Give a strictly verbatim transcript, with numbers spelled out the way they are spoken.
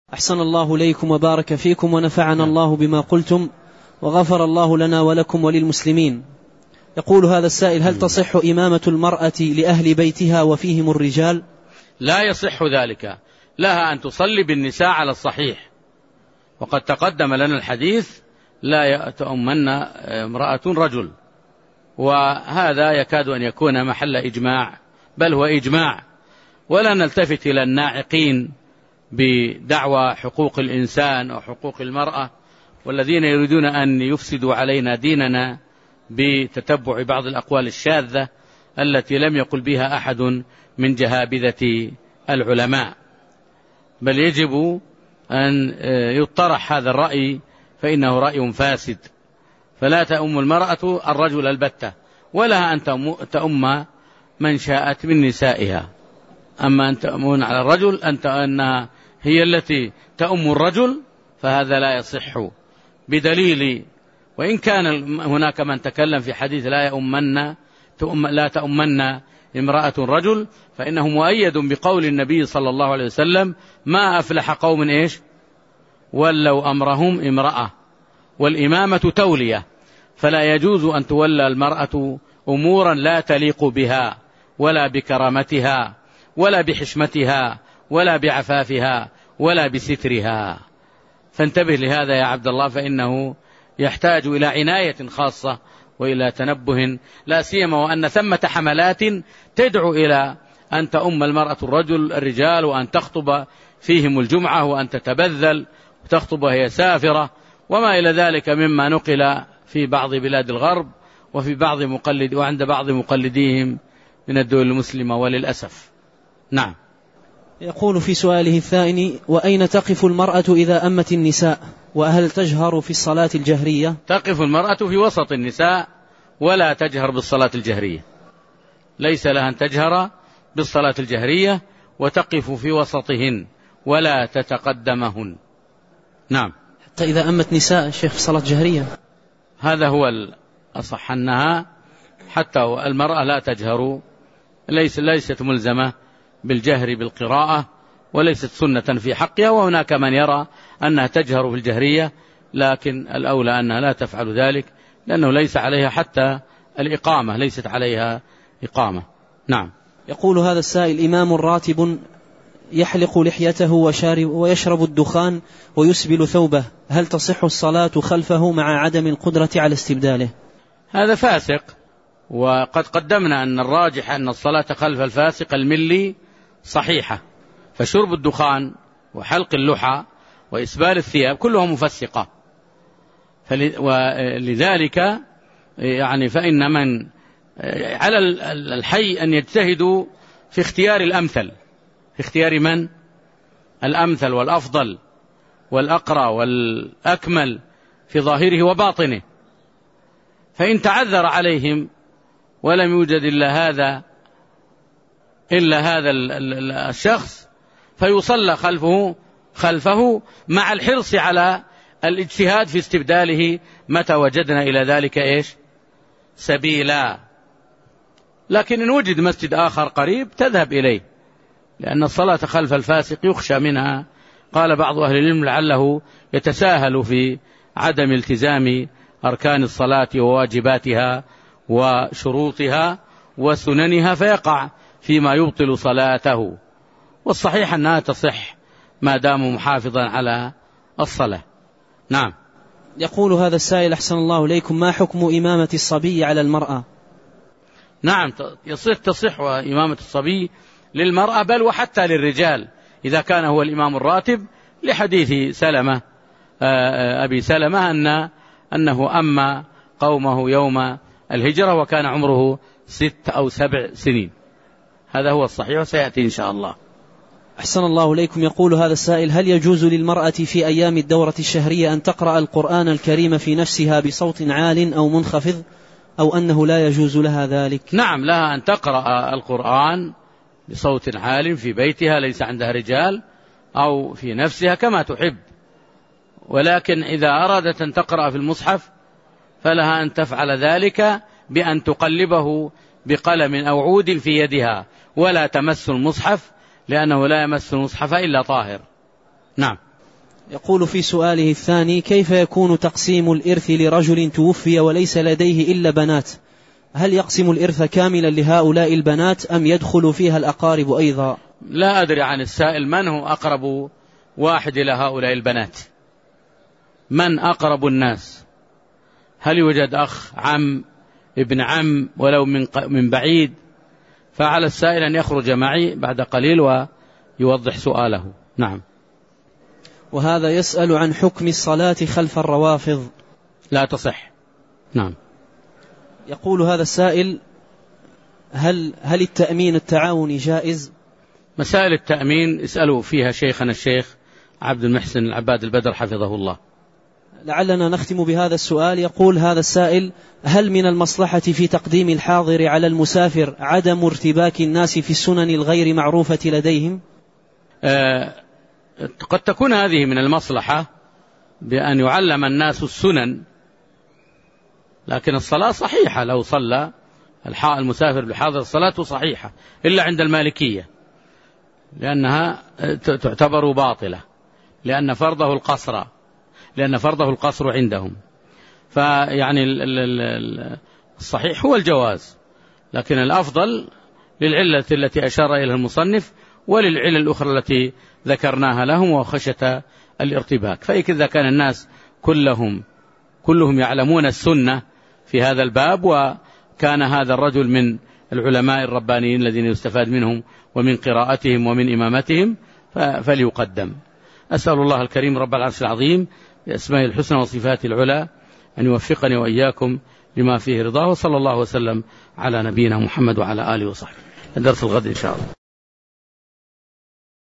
أحسن الله إليكم وبارك فيكم ونفعنا الله بما قلتم وغفر الله لنا ولكم وللمسلمين. يقول هذا السائل: هل تصح إمامة المرأة لأهل بيتها وفيهم الرجال؟ لا يصح ذلك، لها أن تصلي بالنساء على الصحيح، وقد تقدم لنا الحديث لا تؤمن امرأة رجل، وهذا يكاد أن يكون محل إجماع، بل هو إجماع. ولا نلتفت إلى الناعقين بدعوى حقوق الإنسان وحقوق المرأة، والذين يريدون أن يفسدوا علينا ديننا بتتبع بعض الأقوال الشاذة التي لم يقل بها أحد من جهابذة العلماء، بل يجب أن يطرح هذا الرأي فإنه رأي فاسد. فلا تؤم المرأة الرجل البتة، ولها أن تؤم من شاءت من نسائها. أما أن تؤمون على الرجل أنت أنها هي التي تؤم الرجل فهذا لا يصح بدليل. وإن كان هناك من تكلم في حديث لا يؤمن تؤم لا تؤمن امرأة رجل، فإنه مؤيد بقول النبي صلى الله عليه وسلم: ما أفلح قوم إيش ولوا أمرهم امرأة. والإمامة تولية، فلا يجوز أن تولى المرأة أمورا لا تليق بها ولا بكرامتها ولا بحشمتها ولا بعفافها ولا بسترها. فانتبه لهذا يا عبد الله، فإنه يحتاج إلى عناية خاصة وإلى تنبه، لا سيما وأن ثمة حملات تدعو إلى أن تؤم المرأة الرجل الرجال، وأن تخطب فيهم الجمعة، وأن تتبذل وتخطب وهي سافرة، وما إلى ذلك مما نقل في بعض بلاد الغرب وفي بعض مقلد وعند بعض مقلديهم من الدول المسلمة وللأسف. نعم. يقول في سؤاله الثاني: وأين تقف المرأة إذا أمت النساء؟ وهل تجهر في الصلاة الجهرية؟ تقف المرأة في وسط النساء ولا تجهر بالصلاة الجهرية، ليس لها أن تجهر بالصلاة الجهرية، وتقف في وسطهن ولا تتقدمهن. نعم. حتى إذا أمت نساء الشيخ في صلاة جهرية، هذا هو الأصح، أنها حتى المرأة لا تجهر، ليس ليست ملزمة بالجهر بالقراءة، وليست سنة في حقها. وهناك من يرى أنها تجهر في الجهرية، لكن الأولى أنها لا تفعل ذلك، لأنه ليس عليها حتى الإقامة، ليست عليها إقامة. نعم. يقول هذا السائل: إمام راتب يحلق لحيته ويشرب الدخان ويسبل ثوبه، هل تصح الصلاة خلفه مع عدم القدرة على استبداله؟ هذا فاسق، وقد قدمنا أن الراجح أن الصلاة خلف الفاسق الملي صحيحة. فشرب الدخان وحلق اللحى وإسبال الثياب كلها مفسقة، ولذلك يعني فإن من على الحي أن يجتهدوا في اختيار الأمثل، في اختيار من الأمثل والأفضل والأقرى والأكمل في ظاهره وباطنه. فإن تعذر عليهم ولم يوجد إلا هذا إلا هذا الشخص فيصلى خلفه خلفه مع الحرص على الاجتهاد في استبداله متى وجدنا إلى ذلك إيش سبيلا. لكن إن وجد مسجد آخر قريب تذهب إليه، لأن الصلاة خلف الفاسق يخشى منها. قال بعض أهل العلم لعله يتساهل في عدم التزام أركان الصلاة وواجباتها وشروطها وسننها، فيقع فيما يبطل صلاته. والصحيح أنها تصح ما دام محافظا على الصلاة. نعم. يقول هذا السائل: أحسن الله إليكم، ما حكم إمامة الصبي على المرأة؟ نعم، يصح تصح إمامة الصبي للمرأة، بل وحتى للرجال إذا كان هو الإمام الراتب، لحديث سلمة أبي سلمة أن أنه أما قومه يوم الهجرة وكان عمره ست أو سبع سنين. هذا هو الصحيح وسيأتي إن شاء الله. أحسن الله إليكم. يقول هذا السائل: هل يجوز للمرأة في أيام الدورة الشهرية أن تقرأ القرآن الكريم في نفسها بصوت عال أو منخفض، أو أنه لا يجوز لها ذلك؟ نعم، لها أن تقرأ القرآن بصوت عال في بيتها، ليس عندها رجال، أو في نفسها كما تحب. ولكن إذا أرادت أن تقرأ في المصحف فلها أن تفعل ذلك بأن تقلبه بقلم أو عود في يدها، ولا تمس المصحف، لأنه لا يمس المصحف إلا طاهر. نعم. يقول في سؤاله الثاني: كيف يكون تقسيم الإرث لرجل توفي وليس لديه إلا بنات؟ هل يقسم الإرث كاملا لهؤلاء البنات أم يدخل فيها الأقارب أيضا؟ لا أدري عن السائل من هو أقرب واحد إلى هؤلاء البنات، من أقرب الناس؟ هل يوجد أخ، عم، ابن عم، ولو من من بعيد؟ فعلى السائل أن يخرج معي بعد قليل ويوضح سؤاله. نعم. وهذا يسأل عن حكم الصلاة خلف الروافض. لا تصح. نعم. يقول هذا السائل: هل هل التأمين التعاوني جائز؟ مسائل التأمين اسألوا فيها شيخنا الشيخ عبد المحسن العباد البدر حفظه الله. لعلنا نختم بهذا السؤال. يقول هذا السائل: هل من المصلحة في تقديم الحاضر على المسافر عدم ارتباك الناس في السنن الغير معروفة لديهم؟ آه قد تكون هذه من المصلحة بأن يعلم الناس السنن، لكن الصلاة صحيحة لو صلى المسافر بحاضر الصلاة صحيحة، إلا عند المالكية لأنها تعتبر باطلة، لأن فرضه القصر لأن فرضه القصر عندهم. فيعني الصحيح هو الجواز، لكن الأفضل للعلة التي أشار إليها المصنف وللعلة الأخرى التي ذكرناها لهم وخشية الارتباك. فإذا كان الناس كلهم كلهم يعلمون السنة في هذا الباب، وكان هذا الرجل من العلماء الربانيين الذين يستفاد منهم ومن قراءتهم ومن إمامتهم، فليقدم. أسأل الله الكريم رب العرش العظيم بأسمائه الحسنى وصفاته العلى أن يوفقني وإياكم لما فيه رضاه، وصلى الله وسلم على نبينا محمد وعلى آله وصحبه. الدرس الغد إن شاء الله.